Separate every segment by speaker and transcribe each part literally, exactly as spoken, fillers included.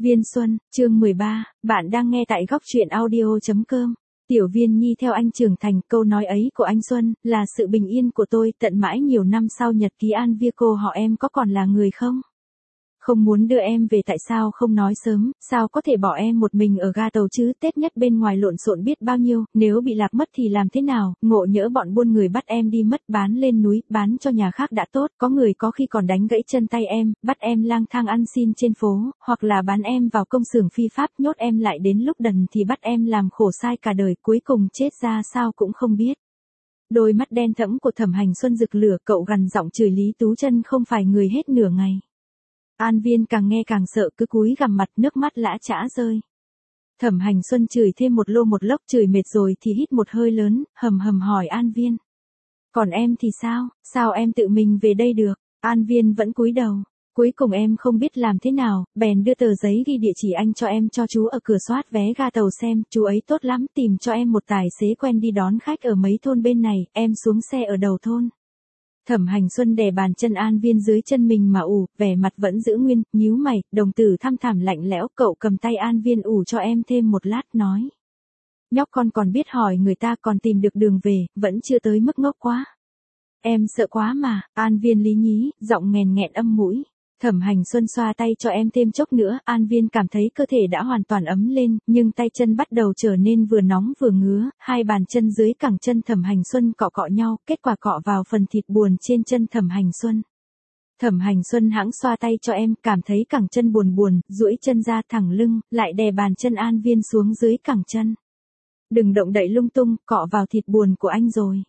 Speaker 1: Viên Xuân, chương mười ba, bạn đang nghe tại góc truyện audio.com. Tiểu Viên Nhi theo anh trưởng thành, câu nói ấy của anh Xuân, là sự bình yên của tôi, tận mãi nhiều năm sau nhật ký An Via cô họ em có còn là người không? Không muốn đưa em về tại sao không nói sớm, sao có thể bỏ em một mình ở ga tàu chứ, Tết nhất bên ngoài lộn xộn biết bao nhiêu, nếu bị lạc mất thì làm thế nào, ngộ nhỡ bọn buôn người bắt em đi mất, bán lên núi, bán cho nhà khác đã tốt, có người có khi còn đánh gãy chân tay em, bắt em lang thang ăn xin trên phố, hoặc là bán em vào công xưởng phi pháp, nhốt em lại đến lúc đần thì bắt em làm khổ sai cả đời, cuối cùng chết ra sao cũng không biết. Đôi mắt đen thẫm của Thẩm Hành Xuân rực lửa, cậu gằn giọng chửi Lý Tú Chân không phải người hết nửa ngày. An Viên càng nghe càng sợ, cứ cúi gằm mặt, nước mắt lã chã rơi. Thẩm Hành Xuân chửi thêm một lô một lốc, chửi mệt rồi thì hít một hơi lớn, hầm hầm hỏi An Viên. Còn em thì sao, sao em tự mình về đây được? An Viên vẫn cúi đầu. Cuối cùng em không biết làm thế nào, bèn đưa tờ giấy ghi địa chỉ anh cho em cho chú ở cửa soát vé ga tàu xem, chú ấy tốt lắm, tìm cho em một tài xế quen đi đón khách ở mấy thôn bên này, em xuống xe ở đầu thôn. Thẩm Hành Xuân đè bàn chân An Viên dưới chân mình mà ủ, vẻ mặt vẫn giữ nguyên, nhíu mày, đồng tử thăm thẳm lạnh lẽo, cậu cầm tay An Viên ủ cho em thêm một lát, nói. Nhóc con còn biết hỏi người ta, còn tìm được đường về, vẫn chưa tới mức ngốc quá. Em sợ quá mà, An Viên lý nhí, giọng nghèn nghẹn âm mũi. Thẩm Hành Xuân xoa tay cho em thêm chốc nữa, An Viên cảm thấy cơ thể đã hoàn toàn ấm lên, nhưng tay chân bắt đầu trở nên vừa nóng vừa ngứa, hai bàn chân dưới cẳng chân Thẩm Hành Xuân cọ cọ nhau, kết quả cọ vào phần thịt buồn trên chân Thẩm Hành Xuân. Thẩm Hành Xuân hãng xoa tay cho em, cảm thấy cẳng chân buồn buồn, duỗi chân ra thẳng lưng, lại đè bàn chân An Viên xuống dưới cẳng chân. Đừng động đậy lung tung, cọ vào thịt buồn của anh rồi.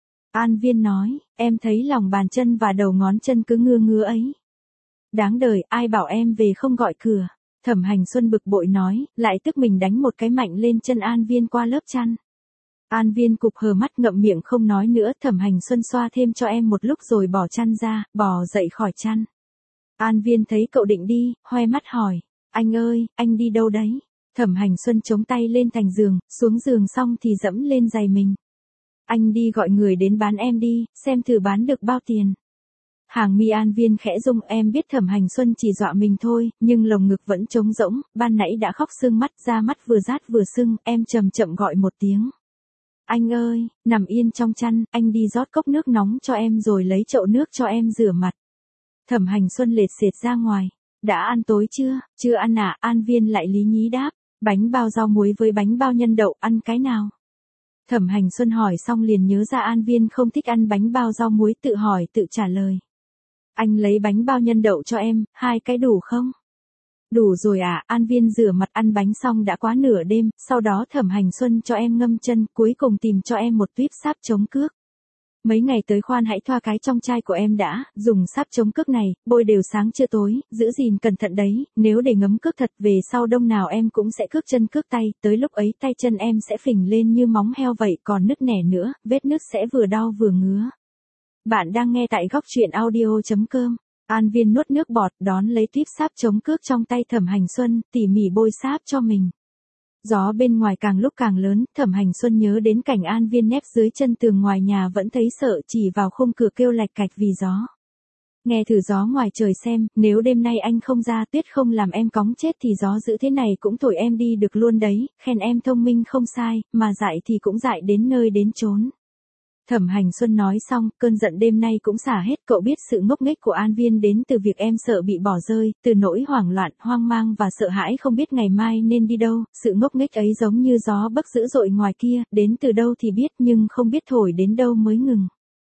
Speaker 1: An Viên nói, em thấy lòng bàn chân và đầu ngón chân cứ ngứa ngứa ấy. Đáng đời, ai bảo em về không gọi cửa. Thẩm Hành Xuân bực bội nói, lại tức mình đánh một cái mạnh lên chân An Viên qua lớp chăn. An Viên cụp hờ mắt ngậm miệng không nói nữa, Thẩm Hành Xuân xoa thêm cho em một lúc rồi bỏ chăn ra, bò dậy khỏi chăn. An Viên thấy cậu định đi, hoe mắt hỏi, anh ơi, anh đi đâu đấy? Thẩm Hành Xuân chống tay lên thành giường, xuống giường xong thì dẫm lên giày mình. Anh đi gọi người đến bán em đi, xem thử bán được bao tiền. Hàng mi An Viên khẽ rung, em biết Thẩm Hành Xuân chỉ dọa mình thôi, nhưng lồng ngực vẫn trống rỗng, ban nãy đã khóc sưng mắt, da mắt vừa rát vừa sưng, em chậm chậm gọi một tiếng. Anh ơi, nằm yên trong chăn, anh đi rót cốc nước nóng cho em rồi lấy chậu nước cho em rửa mặt. Thẩm Hành Xuân lệt sệt ra ngoài. Đã ăn tối chưa? Chưa ăn à? An Viên lại lý nhí đáp. Bánh bao rau muối với bánh bao nhân đậu, ăn cái nào? Thẩm Hành Xuân hỏi xong liền nhớ ra An Viên không thích ăn bánh bao rau muối, tự hỏi tự trả lời. Anh lấy bánh bao nhân đậu cho em, hai cái đủ không? Đủ rồi à? An Viên rửa mặt ăn bánh xong đã quá nửa đêm, sau đó Thẩm Hành Xuân cho em ngâm chân, cuối cùng tìm cho em một tuyếp sáp chống cước. Mấy ngày tới khoan hãy thoa cái trong chai của em đã, dùng sáp chống cước này, bôi đều sáng trưa tối, giữ gìn cẩn thận đấy, nếu để ngấm cước thật về sau đông nào em cũng sẽ cước chân cước tay, tới lúc ấy tay chân em sẽ phình lên như móng heo vậy, còn nứt nẻ nữa, vết nứt sẽ vừa đau vừa ngứa. Bạn đang nghe tại góc truyện audio.com. An Viên nuốt nước bọt, đón lấy tuyếp sáp chống cước trong tay Thẩm Hành Xuân, tỉ mỉ bôi sáp cho mình. Gió bên ngoài càng lúc càng lớn, Thẩm Hành Xuân nhớ đến cảnh An Viên nép dưới chân tường ngoài nhà vẫn thấy sợ, chỉ vào khung cửa kêu lạch cạch vì gió. Nghe thử gió ngoài trời xem, nếu đêm nay anh không ra, tuyết không làm em cóng chết thì gió dữ thế này cũng thổi em đi được luôn đấy, khen em thông minh không sai, mà dại thì cũng dại đến nơi đến chốn. Thẩm Hành Xuân nói xong, cơn giận đêm nay cũng xả hết, cậu biết sự ngốc nghếch của An Viên đến từ việc em sợ bị bỏ rơi, từ nỗi hoảng loạn, hoang mang và sợ hãi không biết ngày mai nên đi đâu, sự ngốc nghếch ấy giống như gió bấc dữ dội ngoài kia, đến từ đâu thì biết nhưng không biết thổi đến đâu mới ngừng.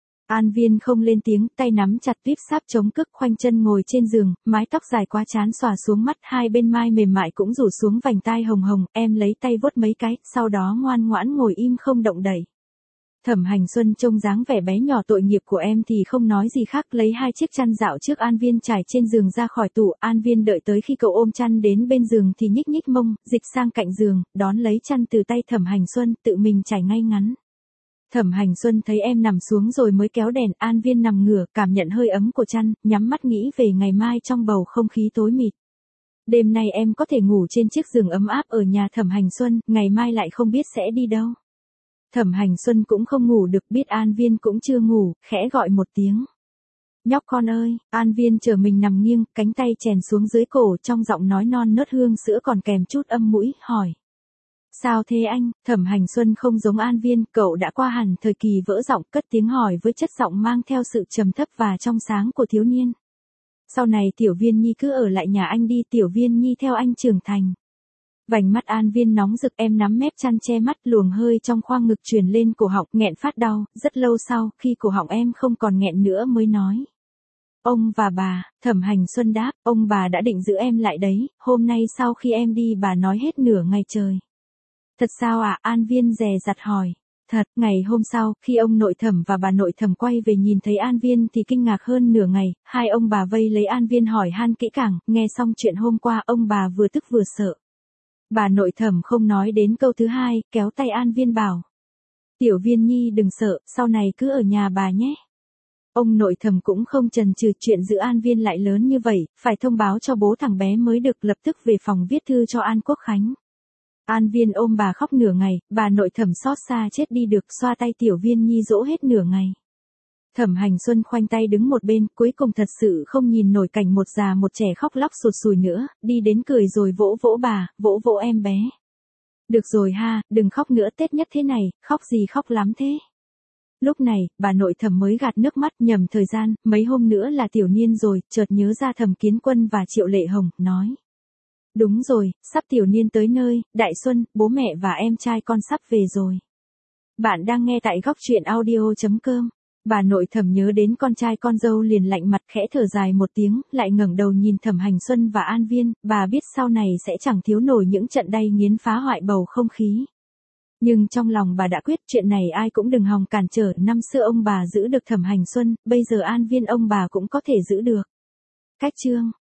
Speaker 1: An Viên không lên tiếng, tay nắm chặt tuyếp sáp chống cước, khoanh chân ngồi trên giường, mái tóc dài quá trán xòa xuống mắt, hai bên mai mềm mại cũng rủ xuống vành tai hồng hồng, em lấy tay vuốt mấy cái, sau đó ngoan ngoãn ngồi im không động đậy. Thẩm Hành Xuân trông dáng vẻ bé nhỏ tội nghiệp của em thì không nói gì khác, lấy hai chiếc chăn dạo trước An Viên trải trên giường ra khỏi tủ, An Viên đợi tới khi cậu ôm chăn đến bên giường thì nhích nhích mông, dịch sang cạnh giường, đón lấy chăn từ tay Thẩm Hành Xuân, tự mình trải ngay ngắn. Thẩm Hành Xuân thấy em nằm xuống rồi mới kéo đèn, An Viên nằm ngửa, cảm nhận hơi ấm của chăn, nhắm mắt nghĩ về ngày mai trong bầu không khí tối mịt. Đêm nay em có thể ngủ trên chiếc giường ấm áp ở nhà Thẩm Hành Xuân, ngày mai lại không biết sẽ đi đâu. Thẩm Hành Xuân cũng không ngủ được, biết An Viên cũng chưa ngủ, khẽ gọi một tiếng. Nhóc con ơi, An Viên chờ mình nằm nghiêng, cánh tay chèn xuống dưới cổ, trong giọng nói non nớt hương sữa còn kèm chút âm mũi, hỏi. Sao thế anh? Thẩm Hành Xuân không giống An Viên, cậu đã qua hẳn thời kỳ vỡ giọng, cất tiếng hỏi với chất giọng mang theo sự trầm thấp và trong sáng của thiếu niên. Sau này Tiểu Viên Nhi cứ ở lại nhà anh đi, Tiểu Viên Nhi theo anh trưởng thành. Vành mắt An Viên nóng rực, em nắm mép chăn che mắt, luồng hơi trong khoang ngực truyền lên cổ họng, nghẹn phát đau. Rất lâu sau, khi cổ họng em không còn nghẹn nữa mới nói. Ông và bà. Thẩm Hành Xuân đáp, ông bà đã định giữ em lại đấy, hôm nay sau khi em đi bà nói hết nửa ngày trời. Thật sao ạ? À? An Viên dè dặt hỏi. Thật, ngày hôm sau, khi ông nội Thẩm và bà nội Thẩm quay về nhìn thấy An Viên thì kinh ngạc hơn nửa ngày, hai ông bà vây lấy An Viên hỏi han kỹ càng, nghe xong chuyện hôm qua ông bà vừa tức vừa sợ. Bà nội Thẩm không nói đến câu thứ hai, kéo tay An Viên bảo. Tiểu Viên Nhi đừng sợ, sau này cứ ở nhà bà nhé. Ông nội Thẩm cũng không chần chừ, chuyện giữ An Viên lại lớn như vậy, phải thông báo cho bố thằng bé mới được, lập tức về phòng viết thư cho An Quốc Khánh. An Viên ôm bà khóc nửa ngày, bà nội Thẩm xót xa chết đi được, xoa tay Tiểu Viên Nhi dỗ hết nửa ngày. Thẩm Hành Xuân khoanh tay đứng một bên, cuối cùng thật sự không nhìn nổi cảnh một già một trẻ khóc lóc sụt sùi nữa, đi đến cười rồi vỗ vỗ bà, vỗ vỗ em bé. Được rồi ha, đừng khóc nữa, Tết nhất thế này, khóc gì khóc lắm thế. Lúc này, bà nội Thẩm mới gạt nước mắt, nhầm thời gian, mấy hôm nữa là tiểu niên rồi, chợt nhớ ra Thẩm Kiến Quân và Triệu Lệ Hồng, nói. Đúng rồi, sắp tiểu niên tới nơi, Đại Xuân, bố mẹ và em trai con sắp về rồi. Bạn đang nghe tại góc truyện audio chấm com. Bà nội Thẩm nhớ đến con trai con dâu liền lạnh mặt, khẽ thở dài một tiếng, lại ngẩng đầu nhìn Thẩm Hành Xuân và An Viên, bà biết sau này sẽ chẳng thiếu nổi những trận đay nghiến phá hoại bầu không khí. Nhưng trong lòng bà đã quyết chuyện này ai cũng đừng hòng cản trở, năm xưa ông bà giữ được Thẩm Hành Xuân, bây giờ An Viên ông bà cũng có thể giữ được. Cách chương